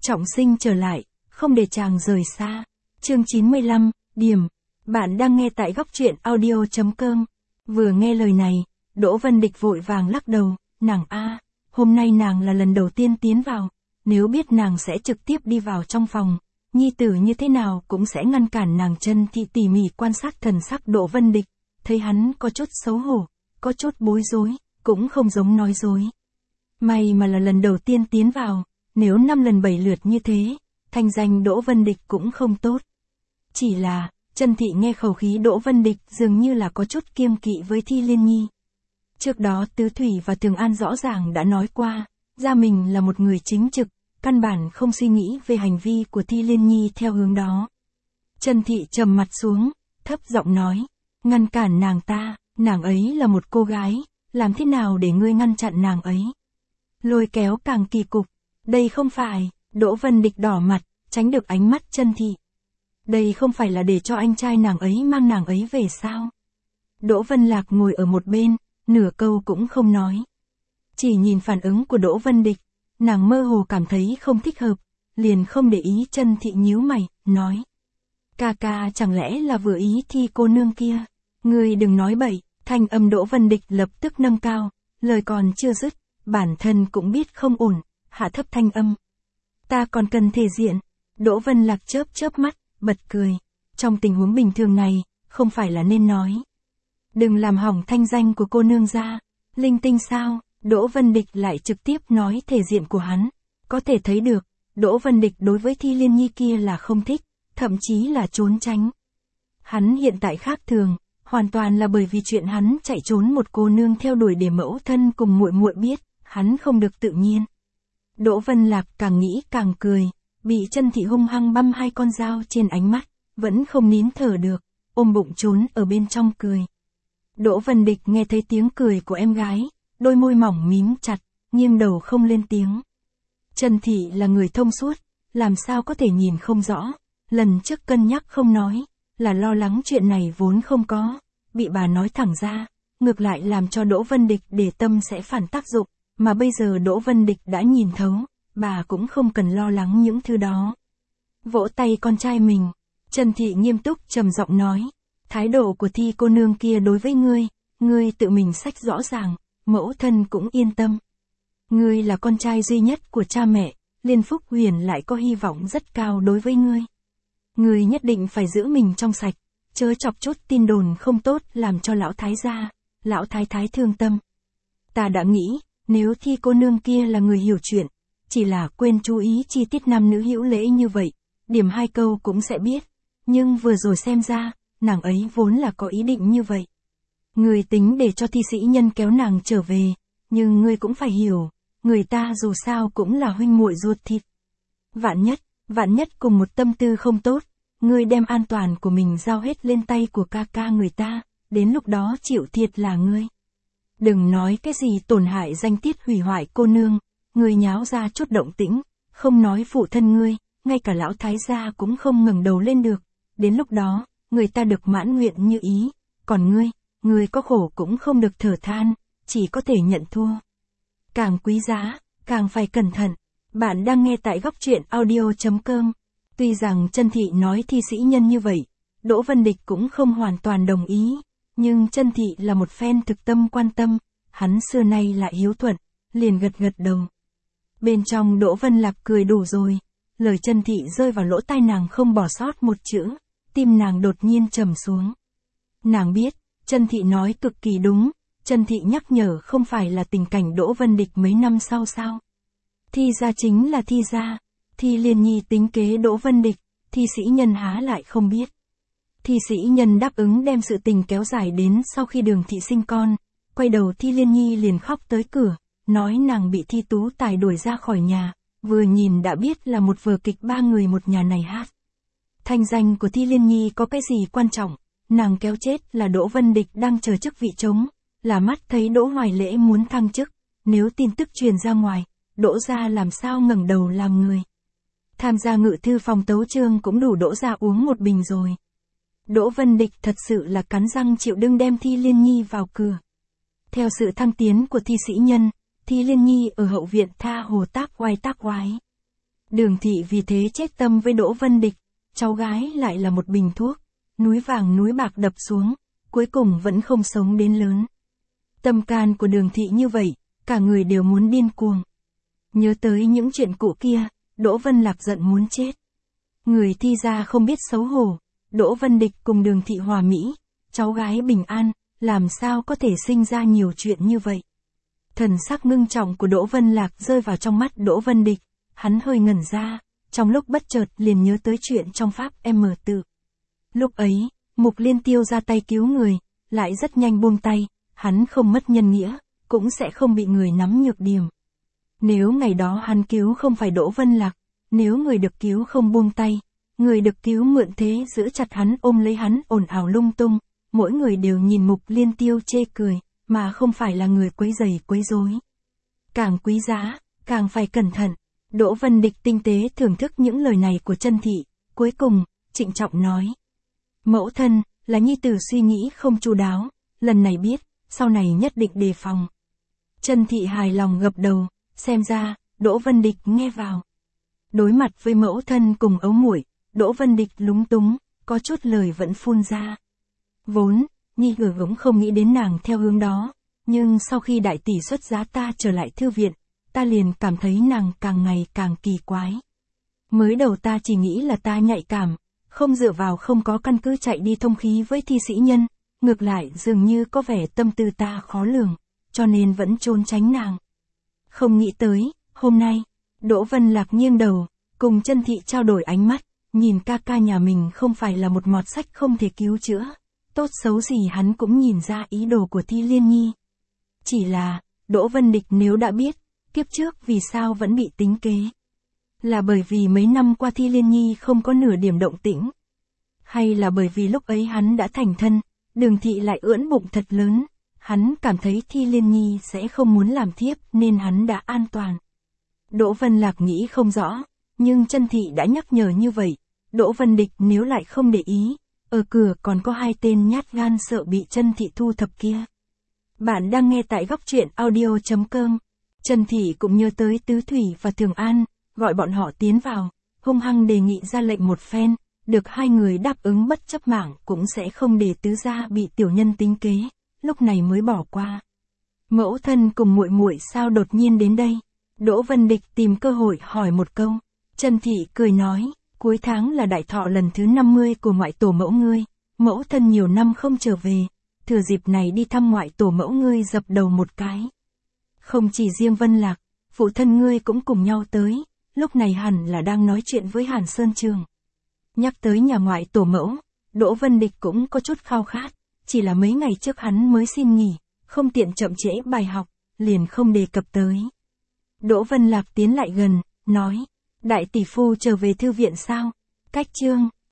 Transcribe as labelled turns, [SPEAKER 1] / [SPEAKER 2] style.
[SPEAKER 1] trọng sinh trở lại, không để chàng rời xa. Chương 95, điểm. Bạn đang nghe tại góc truyện audio.com. Vừa nghe lời này, Đỗ Vân Địch vội vàng lắc đầu, nàng a, hôm nay nàng là lần đầu tiên tiến vào, nếu biết nàng sẽ trực tiếp đi vào trong phòng, nhi tử như thế nào cũng sẽ ngăn cản nàng. Trần Thị tỉ mỉ quan sát thần sắc Đỗ Vân Địch, thấy hắn có chút xấu hổ, có chút bối rối, cũng không giống nói dối. May mà là lần đầu tiên tiến vào, nếu 5 lần 7 lượt như thế, thanh danh Đỗ Vân Địch cũng không tốt. Chỉ là, Trần Thị nghe khẩu khí Đỗ Vân Địch dường như là có chút kiêng kỵ với Thi Liên Nhi. Trước đó Tứ Thủy và Tường An rõ ràng đã nói qua, gia mình là một người chính trực, căn bản không suy nghĩ về hành vi của Thi Liên Nhi theo hướng đó. Trần Thị trầm mặt xuống, thấp giọng nói, ngăn cản nàng ta, nàng ấy là một cô gái, làm thế nào để ngươi ngăn chặn nàng ấy? Lôi kéo càng kỳ cục, đây không phải, Đỗ Vân Địch đỏ mặt, tránh được ánh mắt Trần Thị. Đây không phải là để cho anh trai nàng ấy mang nàng ấy về sao? Đỗ Vân Lạc ngồi ở một bên, nửa câu cũng không nói. Chỉ nhìn phản ứng của Đỗ Vân Địch, nàng mơ hồ cảm thấy không thích hợp, liền không để ý. Trần Thị nhíu mày, nói. Ca chẳng lẽ là vừa ý Thi cô nương kia? Ngươi đừng nói bậy, thanh âm Đỗ Vân Địch lập tức nâng cao, lời còn chưa dứt, bản thân cũng biết không ổn, hạ thấp thanh âm. Ta còn cần thể diện. Đỗ Vân Lạc chớp mắt, bật cười. Trong tình huống bình thường này, không phải là nên nói. Đừng làm hỏng thanh danh của cô nương ra. Linh tinh sao? Đỗ Vân Địch lại trực tiếp nói thể diện của hắn. Có thể thấy được, Đỗ Vân Địch đối với Thi Liên Nhi kia là không thích, thậm chí là trốn tránh. Hắn hiện tại khác thường, hoàn toàn là bởi vì chuyện hắn chạy trốn một cô nương theo đuổi để mẫu thân cùng muội muội biết, hắn không được tự nhiên. Đỗ Vân Lạc càng nghĩ càng cười, bị Trần Thị hung hăng băm 2 con dao trên ánh mắt, vẫn không nín thở được, ôm bụng trốn ở bên trong cười. Đỗ Vân Địch nghe thấy tiếng cười của em gái, đôi môi mỏng mím chặt, nghiêng đầu không lên tiếng. Trần Thị là người thông suốt, làm sao có thể nhìn không rõ, lần trước cân nhắc không nói, là lo lắng chuyện này vốn không có, bị bà nói thẳng ra, ngược lại làm cho Đỗ Vân Địch để tâm sẽ phản tác dụng, mà bây giờ Đỗ Vân Địch đã nhìn thấu, bà cũng không cần lo lắng những thứ đó. Vỗ tay con trai mình, Trần Thị nghiêm túc trầm giọng nói, thái độ của Thi cô nương kia đối với ngươi tự mình xách rõ ràng, mẫu thân cũng yên tâm. Ngươi là con trai duy nhất của cha mẹ, Liên Phúc Huyền lại có hy vọng rất cao đối với ngươi. Ngươi nhất định phải giữ mình trong sạch, chớ chọc chút tin đồn không tốt làm cho lão thái gia, lão thái thái thương tâm. Ta đã nghĩ, nếu Thi cô nương kia là người hiểu chuyện, chỉ là quên chú ý chi tiết nam nữ hữu lễ như vậy, điểm 2 câu cũng sẽ biết, nhưng vừa rồi xem ra, nàng ấy vốn là có ý định như vậy. Ngươi tính để cho Thi sĩ nhân kéo nàng trở về, nhưng ngươi cũng phải hiểu, người ta dù sao cũng là huynh muội ruột thịt. Vạn nhất cùng một tâm tư không tốt, ngươi đem an toàn của mình giao hết lên tay của ca người ta, đến lúc đó chịu thiệt là ngươi. Đừng nói cái gì tổn hại danh tiết hủy hoại cô nương, ngươi nháo ra chút động tĩnh, không nói phụ thân ngươi, ngay cả lão thái gia cũng không ngẩng đầu lên được, đến lúc đó, người ta được mãn nguyện như ý, còn ngươi có khổ cũng không được thở than, chỉ có thể nhận thua. Càng quý giá, càng phải cẩn thận. Bạn đang nghe tại góc truyện audio.com. Tuy rằng Trần Thị nói Thi sĩ nhân như vậy, Đỗ Vân Địch cũng không hoàn toàn đồng ý, nhưng Trần Thị là một fan thực tâm quan tâm, hắn xưa nay lại hiếu thuận, liền gật đầu. Bên trong Đỗ Vân Lạc cười đủ rồi, lời Trần Thị rơi vào lỗ tai nàng không bỏ sót một chữ, tim nàng đột nhiên trầm xuống. Nàng biết, Trần Thị nói cực kỳ đúng, Trần Thị nhắc nhở không phải là tình cảnh Đỗ Vân Địch mấy năm sau sao. Thi gia chính là Thi gia, Thi Liên Nhi tính kế Đỗ Vân Địch, Thi sĩ nhân há lại không biết. Thi sĩ nhân đáp ứng đem sự tình kéo dài đến sau khi Đường Thị sinh con, quay đầu Thi Liên Nhi liền khóc tới cửa, nói nàng bị Thi Tú Tài đuổi ra khỏi nhà, vừa nhìn đã biết là một vở kịch 3 người một nhà này hát. Thanh danh của Thi Liên Nhi có cái gì quan trọng, nàng kéo chết là Đỗ Vân Địch đang chờ chức vị trống, là mắt thấy Đỗ Hoài Lễ muốn thăng chức, nếu tin tức truyền ra ngoài, Đỗ gia làm sao ngẩng đầu làm người. Tham gia ngự thư phòng tấu chương cũng đủ Đỗ gia uống một bình rồi. Đỗ Vân Địch thật sự là cắn răng chịu đựng đem Thi Liên Nhi vào cửa. Theo sự thăng tiến của Thi sĩ nhân, Thi Liên Nhi ở hậu viện tha hồ tác oai. Đường Thị vì thế chết tâm với Đỗ Vân Địch, cháu gái lại là một bình thuốc, núi vàng núi bạc đập xuống, cuối cùng vẫn không sống đến lớn. Tâm can của Đường Thị như vậy, cả người đều muốn điên cuồng. Nhớ tới những chuyện cũ kia, Đỗ Vân Lạc giận muốn chết. Người Thi gia không biết xấu hổ, Đỗ Vân Địch cùng Đường Thị hòa mỹ, cháu gái bình an, làm sao có thể sinh ra nhiều chuyện như vậy. Thần sắc ngưng trọng của Đỗ Vân Lạc rơi vào trong mắt Đỗ Vân Địch, hắn hơi ngẩn ra, trong lúc bất chợt liền nhớ tới chuyện trong pháp M tự. Lúc ấy, Mục Liên Tiêu ra tay cứu người, lại rất nhanh buông tay, hắn không mất nhân nghĩa, cũng sẽ không bị người nắm nhược điểm. Nếu ngày đó hắn cứu không phải Đỗ Vân Lạc, nếu người được cứu không buông tay, người được cứu mượn thế giữ chặt hắn ôm lấy hắn ồn ào lung tung, mỗi người đều nhìn Mục Liên Tiêu chê cười, mà không phải là người quấy rầy quấy rối. Càng quý giá, càng phải cẩn thận. Đỗ Vân Địch tinh tế thưởng thức những lời này của Chân Thị, cuối cùng, trịnh trọng nói. Mẫu thân, là nhi tử suy nghĩ không chu đáo, lần này biết, sau này nhất định đề phòng. Chân Thị hài lòng gật đầu, xem ra, Đỗ Vân Địch nghe vào. Đối mặt với mẫu thân cùng ấu muội, Đỗ Vân Địch lúng túng, có chút lời vẫn phun ra. Vốn, nhi tử cũng không nghĩ đến nàng theo hướng đó, nhưng sau khi đại tỷ xuất giá ta trở lại thư viện, ta liền cảm thấy nàng càng ngày càng kỳ quái. Mới đầu ta chỉ nghĩ là ta nhạy cảm, không dựa vào không có căn cứ chạy đi thông khí với thi sĩ nhân, ngược lại dường như có vẻ tâm tư ta khó lường, cho nên vẫn trốn tránh nàng. Không nghĩ tới, hôm nay, Đỗ Vân Lạc nghiêng đầu, cùng Chân Thị trao đổi ánh mắt, nhìn ca ca nhà mình không phải là một mọt sách không thể cứu chữa, tốt xấu gì hắn cũng nhìn ra ý đồ của Thi Liên Nhi. Chỉ là, Đỗ Vân Địch nếu đã biết, kiếp trước vì sao vẫn bị tính kế? Là bởi vì mấy năm qua Thi Liên Nhi không có nửa điểm động tĩnh? Hay là bởi vì lúc ấy hắn đã thành thân, Đường Thị lại ưỡn bụng thật lớn, hắn cảm thấy Thi Liên Nhi sẽ không muốn làm thiếp nên hắn đã an toàn? Đỗ Vân Lạc nghĩ không rõ, nhưng Chân Thị đã nhắc nhở như vậy, Đỗ Vân Địch nếu lại không để ý, ở cửa còn có hai tên nhát gan sợ bị Chân Thị thu thập kia. Bạn đang nghe tại góc truyện audio.com. Chân Thị cũng nhớ tới Tứ Thủy và Thường An, gọi bọn họ tiến vào, hung hăng đề nghị ra lệnh một phen, được hai người đáp ứng bất chấp mạng cũng sẽ không để tứ gia bị tiểu nhân tính kế, lúc này mới bỏ qua. Mẫu thân cùng muội muội sao đột nhiên đến đây? Đỗ Vân Địch tìm cơ hội hỏi một câu. Chân Thị cười nói, cuối tháng là đại thọ lần thứ 50 của ngoại tổ mẫu ngươi, mẫu thân nhiều năm không trở về, thừa dịp này đi thăm ngoại tổ mẫu ngươi dập đầu một cái. Không chỉ riêng Vân Lạc, phụ thân ngươi cũng cùng nhau tới, lúc này hẳn là đang nói chuyện với Hàn Sơn Trường. Nhắc tới nhà ngoại tổ mẫu, Đỗ Vân Địch cũng có chút khao khát, chỉ là mấy ngày trước hắn mới xin nghỉ, không tiện chậm trễ bài học, liền không đề cập tới. Đỗ Vân Lạc tiến lại gần, nói, đại tỷ phu trở về thư viện sao? Cách chương,